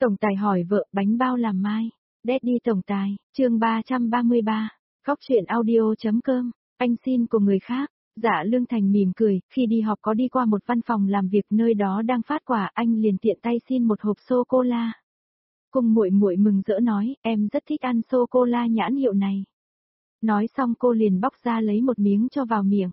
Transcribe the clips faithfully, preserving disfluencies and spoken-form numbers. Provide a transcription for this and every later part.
Tổng tài hỏi vợ, bánh bao làm mai. Daddy tổng tài, chương ba trăm ba mươi ba. Góc truyện audio.com. Anh xin của người khác. Dạ Lương Thành mỉm cười, khi đi họp có đi qua một văn phòng làm việc nơi đó đang phát quà, anh liền tiện tay xin một hộp sô-cô-la. Cùng muội muội mừng rỡ nói, em rất thích ăn sô-cô-la nhãn hiệu này. Nói xong cô liền bóc ra lấy một miếng cho vào miệng.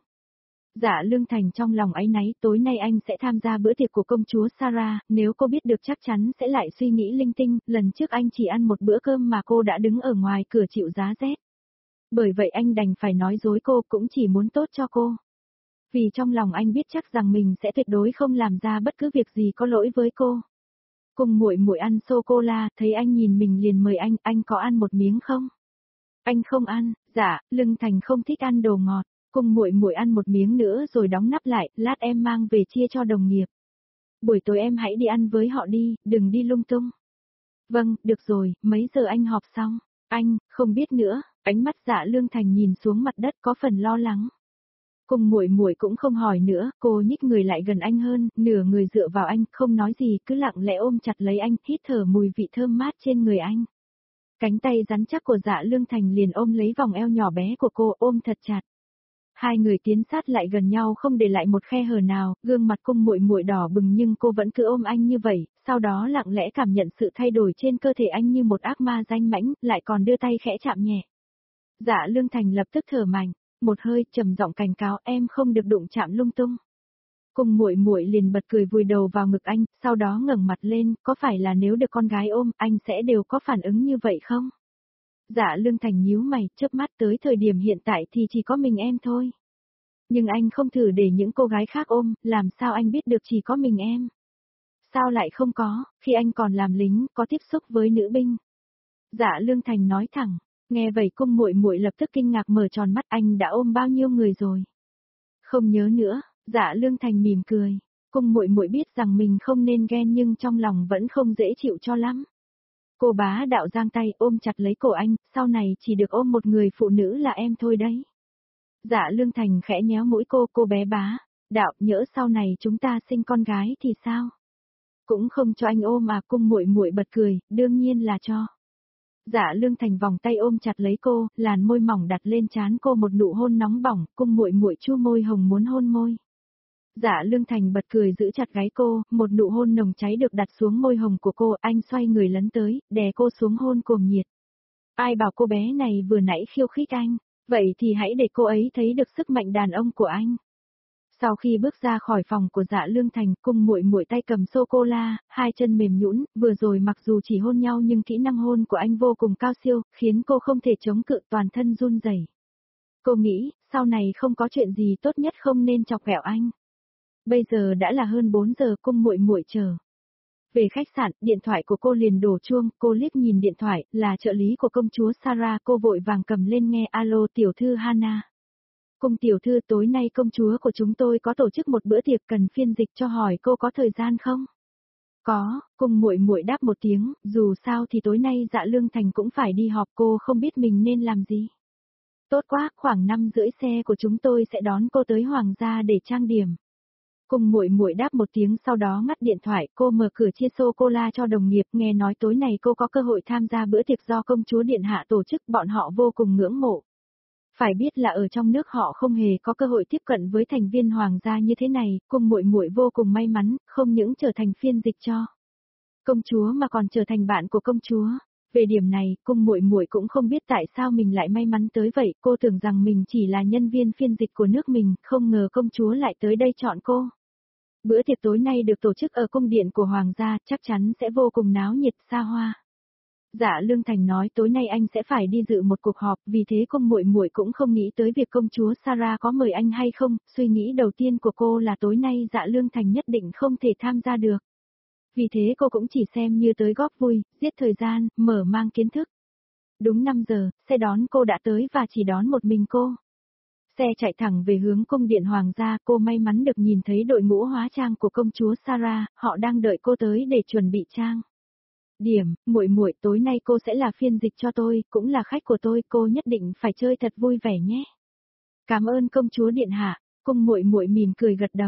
Dạ Lương Thành trong lòng áy náy, tối nay anh sẽ tham gia bữa tiệc của công chúa Sarah, nếu cô biết được chắc chắn sẽ lại suy nghĩ linh tinh, lần trước anh chỉ ăn một bữa cơm mà cô đã đứng ở ngoài cửa chịu giá rét. Bởi vậy anh đành phải nói dối cô, cũng chỉ muốn tốt cho cô. Vì trong lòng anh biết chắc rằng mình sẽ tuyệt đối không làm ra bất cứ việc gì có lỗi với cô. Cùng muội muội ăn sô-cô-la, thấy anh nhìn mình liền mời anh, anh có ăn một miếng không? Anh không ăn. Dạ, Lương Thành không thích ăn đồ ngọt. Cùng muội muội ăn một miếng nữa rồi đóng nắp lại, lát em mang về chia cho đồng nghiệp. Buổi tối em hãy đi ăn với họ đi, đừng đi lung tung. Vâng, được rồi, mấy giờ anh họp xong? Anh, không biết nữa. Ánh mắt Dạ Lương Thành nhìn xuống mặt đất có phần lo lắng. Cùng muội muội cũng không hỏi nữa, cô nhích người lại gần anh hơn, nửa người dựa vào anh, không nói gì, cứ lặng lẽ ôm chặt lấy anh, hít thở mùi vị thơm mát trên người anh. Cánh tay rắn chắc của Dạ Lương Thành liền ôm lấy vòng eo nhỏ bé của cô, ôm thật chặt. Hai người tiến sát lại gần nhau không để lại một khe hở nào, gương mặt cung muội muội đỏ bừng nhưng cô vẫn cứ ôm anh như vậy, sau đó lặng lẽ cảm nhận sự thay đổi trên cơ thể anh như một ác ma danh mãnh, lại còn đưa tay khẽ chạm nhẹ. Dạ Lương Thành lập tức thở mạnh, một hơi trầm giọng cảnh cáo, em không được đụng chạm lung tung. Cung muội muội liền bật cười vùi đầu vào ngực anh, sau đó ngẩng mặt lên, có phải là nếu được con gái ôm, anh sẽ đều có phản ứng như vậy không? Dạ Lương Thành nhíu mày, chớp mắt, tới thời điểm hiện tại thì chỉ có mình em thôi. Nhưng anh không thử để những cô gái khác ôm, làm sao anh biết được chỉ có mình em? Sao lại không có, khi anh còn làm lính, có tiếp xúc với nữ binh? Dạ Lương Thành nói thẳng, nghe vậy cung muội muội lập tức kinh ngạc mở tròn mắt, anh đã ôm bao nhiêu người rồi? Không nhớ nữa. Dạ Lương Thành mỉm cười, cung muội muội biết rằng mình không nên ghen nhưng trong lòng vẫn không dễ chịu cho lắm. Cô bá đạo giang tay ôm chặt lấy cổ anh, sau này chỉ được ôm một người phụ nữ là em thôi đấy. Dạ Lương Thành khẽ nhéo mũi cô, cô bé bá, đạo, nhỡ sau này chúng ta sinh con gái thì sao? Cũng không cho anh ôm à, cung muội muội bật cười, đương nhiên là cho. Dạ Lương Thành vòng tay ôm chặt lấy cô, làn môi mỏng đặt lên trán cô một nụ hôn nóng bỏng, cung muội muội chu môi hồng muốn hôn môi. Dạ Lương Thành bật cười giữ chặt gáy cô, một nụ hôn nồng cháy được đặt xuống môi hồng của cô, anh xoay người lấn tới, đè cô xuống hôn cuồng nhiệt. Ai bảo cô bé này vừa nãy khiêu khích anh, vậy thì hãy để cô ấy thấy được sức mạnh đàn ông của anh. Sau khi bước ra khỏi phòng của Dạ Lương Thành, cung muội muội tay cầm sô-cô-la, hai chân mềm nhũn, vừa rồi mặc dù chỉ hôn nhau nhưng kỹ năng hôn của anh vô cùng cao siêu, khiến cô không thể chống cự, toàn thân run rẩy. Cô nghĩ, sau này không có chuyện gì tốt nhất không nên chọc ghẹo anh. Bây giờ đã là hơn bốn giờ, cung muội muội chờ. Về khách sạn, điện thoại của cô liền đổ chuông, cô liếc nhìn điện thoại, là trợ lý của công chúa Sarah, cô vội vàng cầm lên nghe, alo tiểu thư Hana. Cung tiểu thư, tối nay công chúa của chúng tôi có tổ chức một bữa tiệc, cần phiên dịch cho hỏi cô có thời gian không? Có, cung muội muội đáp một tiếng, dù sao thì tối nay Dạ Lương Thành cũng phải đi họp, cô không biết mình nên làm gì. Tốt quá, khoảng năm rưỡi xe của chúng tôi sẽ đón cô tới Hoàng gia để trang điểm. Cung muội muội đáp một tiếng sau đó ngắt điện thoại, cô mở cửa chia sô-cô-la cho đồng nghiệp, nghe nói tối nay cô có cơ hội tham gia bữa tiệc do công chúa điện hạ tổ chức, bọn họ vô cùng ngưỡng mộ. Phải biết là ở trong nước họ không hề có cơ hội tiếp cận với thành viên hoàng gia như thế này, cung muội muội vô cùng may mắn, không những trở thành phiên dịch cho công chúa mà còn trở thành bạn của công chúa. Về điểm này, cung muội muội cũng không biết tại sao mình lại may mắn tới vậy, cô tưởng rằng mình chỉ là nhân viên phiên dịch của nước mình, không ngờ công chúa lại tới đây chọn cô. Bữa tiệc tối nay được tổ chức ở cung điện của hoàng gia, chắc chắn sẽ vô cùng náo nhiệt xa hoa. Dạ Lương Thành nói tối nay anh sẽ phải đi dự một cuộc họp, vì thế cung muội muội cũng không nghĩ tới việc công chúa Sarah có mời anh hay không, suy nghĩ đầu tiên của cô là tối nay Dạ Lương Thành nhất định không thể tham gia được. Vì thế cô cũng chỉ xem như tới góp vui, giết thời gian, mở mang kiến thức. Đúng năm giờ, xe đón cô đã tới và chỉ đón một mình cô. Xe chạy thẳng về hướng cung điện hoàng gia, cô may mắn được nhìn thấy đội ngũ hóa trang của công chúa Sarah, họ đang đợi cô tới để chuẩn bị trang điểm. Muội muội, tối nay cô sẽ là phiên dịch cho tôi, cũng là khách của tôi, cô nhất định phải chơi thật vui vẻ nhé. Cảm ơn công chúa điện hạ. Cung muội muội mỉm cười gật đầu.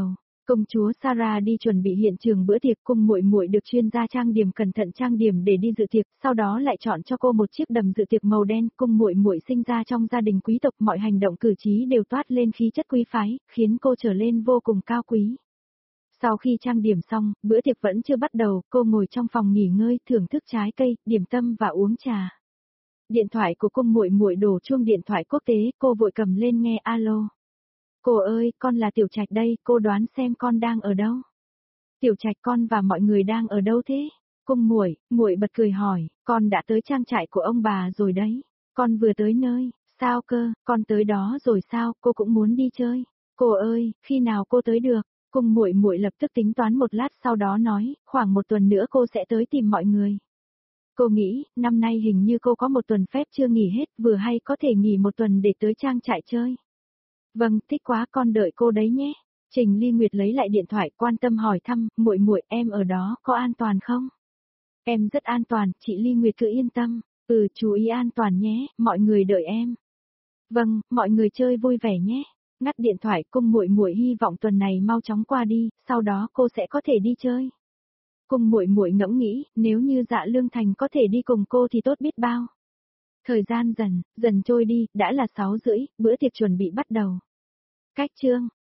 Công chúa Sarah đi chuẩn bị hiện trường bữa tiệc, cung muội muội được chuyên gia trang điểm cẩn thận trang điểm để đi dự tiệc, sau đó lại chọn cho cô một chiếc đầm dự tiệc màu đen, cung muội muội sinh ra trong gia đình quý tộc, mọi hành động cử chỉ đều toát lên khí chất quý phái, khiến cô trở lên vô cùng cao quý. Sau khi trang điểm xong, bữa tiệc vẫn chưa bắt đầu, cô ngồi trong phòng nghỉ ngơi, thưởng thức trái cây, điểm tâm và uống trà. Điện thoại của cung muội muội đổ chuông điện thoại quốc tế, cô vội cầm lên nghe alo. Cô ơi, con là Tiểu Trạch đây, cô đoán xem con đang ở đâu? Tiểu Trạch, con và mọi người đang ở đâu thế? Cung muội, muội bật cười hỏi, con đã tới trang trại của ông bà rồi đấy. Con vừa tới nơi, sao cơ, con tới đó rồi sao, cô cũng muốn đi chơi. Cô ơi, khi nào cô tới được? Cung muội muội lập tức tính toán một lát sau đó nói, khoảng một tuần nữa cô sẽ tới tìm mọi người. Cô nghĩ, năm nay hình như cô có một tuần phép chưa nghỉ hết, vừa hay có thể nghỉ một tuần để tới trang trại chơi. Vâng, thích quá, con đợi cô đấy nhé. Trình Ly Nguyệt lấy lại điện thoại, quan tâm hỏi thăm, muội muội, em ở đó có an toàn không? Em rất an toàn, chị Ly Nguyệt cứ yên tâm. Ừ, chú ý an toàn nhé, mọi người đợi em. Vâng, mọi người chơi vui vẻ nhé. Ngắt điện thoại, cung muội muội hy vọng tuần này mau chóng qua đi, sau đó cô sẽ có thể đi chơi. Cung muội muội ngẫm nghĩ, nếu như Dạ Lương Thành có thể đi cùng cô thì tốt biết bao. Thời gian dần, dần trôi đi, đã là sáu rưỡi, bữa tiệc chuẩn bị bắt đầu. Cách chương